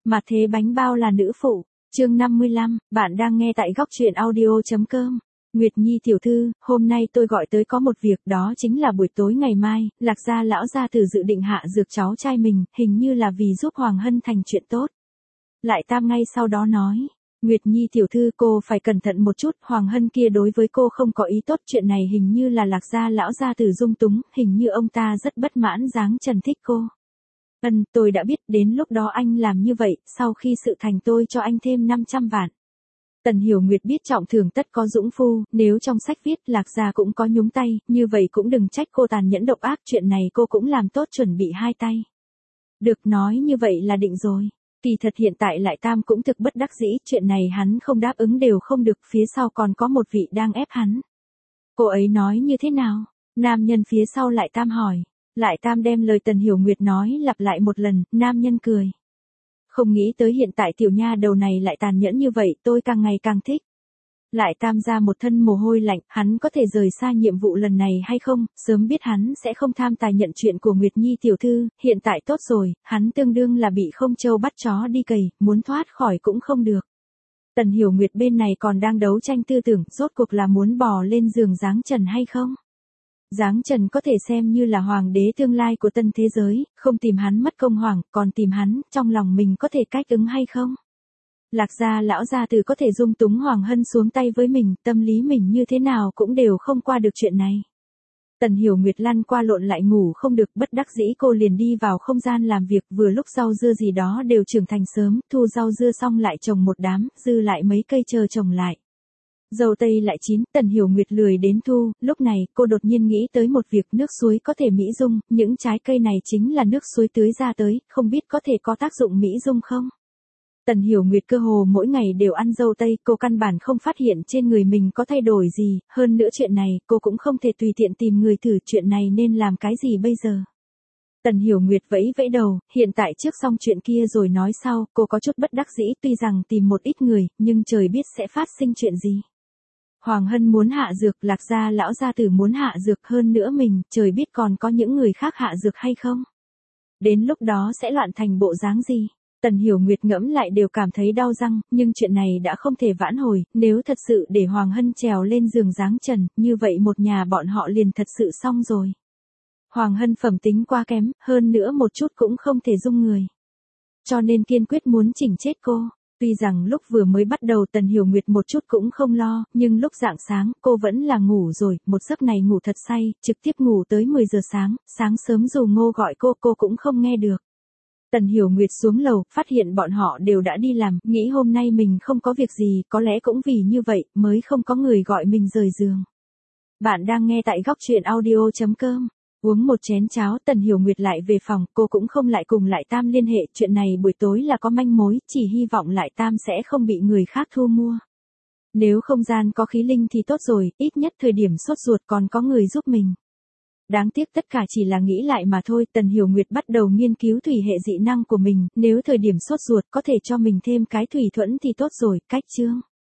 Mà thế bánh bao là nữ phụ. Chương 55, bạn đang nghe tại góc truyện audio.com. Nguyệt Nhi tiểu thư, hôm nay tôi gọi tới có một việc, đó chính là buổi tối ngày mai, Lạc gia lão gia tử dự định hạ dược cháu trai mình, hình như là vì giúp Hoàng Hân thành chuyện tốt. Lại Tam ngay sau đó nói, Nguyệt Nhi tiểu thư, cô phải cẩn thận một chút, Hoàng Hân kia đối với cô không có ý tốt, chuyện này hình như là Lạc gia lão gia tử dung túng, hình như ông ta rất bất mãn dáng Trần thích cô. Tôi đã biết, đến lúc đó anh làm như vậy, sau khi sự thành tôi cho anh thêm 500 vạn. Tần Hiểu Nguyệt biết trọng thường tất có dũng phu, nếu trong sách viết Lạc gia cũng có nhúng tay, như vậy cũng đừng trách cô tàn nhẫn độc ác, chuyện này cô cũng làm tốt chuẩn bị hai tay. Được, nói như vậy là định rồi. Kỳ thật hiện tại Lại Tam cũng thực bất đắc dĩ, chuyện này hắn không đáp ứng đều không được, phía sau còn có một vị đang ép hắn. Cô ấy nói như thế nào? Nam nhân phía sau Lại Tam hỏi. Lại Tam đem lời Tần Hiểu Nguyệt nói lặp lại một lần, nam nhân cười. Không nghĩ tới hiện tại tiểu nha đầu này lại tàn nhẫn như vậy, tôi càng ngày càng thích. Lại Tam ra một thân mồ hôi lạnh, hắn có thể rời xa nhiệm vụ lần này hay không, sớm biết hắn sẽ không tham tài nhận chuyện của Nguyệt Nhi tiểu thư, hiện tại tốt rồi, hắn tương đương là bị không trâu bắt chó đi cày, muốn thoát khỏi cũng không được. Tần Hiểu Nguyệt bên này còn đang đấu tranh tư tưởng, rốt cuộc là muốn bò lên giường Giáng Trần hay không? Giáng Trần có thể xem như là hoàng đế tương lai của tân thế giới, không tìm hắn mất công hoàng, còn tìm hắn, trong lòng mình có thể cách ứng hay không? Lạc gia lão gia tử có thể dung túng Hoàng Hân xuống tay với mình, tâm lý mình như thế nào cũng đều không qua được chuyện này. Tần Hiểu Nguyệt lăn qua lộn lại ngủ không được, bất đắc dĩ cô liền đi vào không gian làm việc, vừa lúc rau dưa gì đó đều trưởng thành sớm, thu rau dưa xong lại trồng một đám, dư lại mấy cây chờ trồng lại. Dâu tây lại chín, Tần Hiểu Nguyệt lười đến thu, lúc này cô đột nhiên nghĩ tới một việc, nước suối có thể mỹ dung, những trái cây này chính là nước suối tưới ra tới, không biết có thể có tác dụng mỹ dung không? Tần Hiểu Nguyệt cơ hồ mỗi ngày đều ăn dâu tây, cô căn bản không phát hiện trên người mình có thay đổi gì, hơn nữa chuyện này cô cũng không thể tùy tiện tìm người thử, chuyện này nên làm cái gì bây giờ? Tần Hiểu Nguyệt vẫy vẫy đầu, hiện tại trước xong chuyện kia rồi nói sau, cô có chút bất đắc dĩ, tuy rằng tìm một ít người, nhưng trời biết sẽ phát sinh chuyện gì. Hoàng Hân muốn hạ dược, Lạc gia lão gia tử muốn hạ dược, hơn nữa mình, trời biết còn có những người khác hạ dược hay không? Đến lúc đó sẽ loạn thành bộ dáng gì? Tần Hiểu Nguyệt ngẫm lại đều cảm thấy đau răng, nhưng chuyện này đã không thể vãn hồi, nếu thật sự để Hoàng Hân trèo lên giường Giáng Trần, như vậy một nhà bọn họ liền thật sự xong rồi. Hoàng Hân phẩm tính quá kém, hơn nữa một chút cũng không thể dung người. Cho nên kiên quyết muốn chỉnh chết cô. Tuy rằng lúc vừa mới bắt đầu Tần Hiểu Nguyệt một chút cũng không lo, nhưng lúc rạng sáng, cô vẫn là ngủ rồi, một giấc này ngủ thật say, trực tiếp ngủ tới 10 giờ sáng, sáng sớm dù Ngô gọi cô cũng không nghe được. Tần Hiểu Nguyệt xuống lầu, phát hiện bọn họ đều đã đi làm, nghĩ hôm nay mình không có việc gì, có lẽ cũng vì như vậy, mới không có người gọi mình rời giường. Bạn đang nghe tại góc truyện audio.com. Uống một chén cháo, Tần Hiểu Nguyệt lại về phòng, cô cũng không lại cùng Lại Tam liên hệ, chuyện này buổi tối là có manh mối, chỉ hy vọng Lại Tam sẽ không bị người khác thu mua. Nếu không gian có khí linh thì tốt rồi, ít nhất thời điểm sốt ruột còn có người giúp mình. Đáng tiếc tất cả chỉ là nghĩ lại mà thôi, Tần Hiểu Nguyệt bắt đầu nghiên cứu thủy hệ dị năng của mình, nếu thời điểm sốt ruột có thể cho mình thêm cái thủy thuẫn thì tốt rồi, cách chương.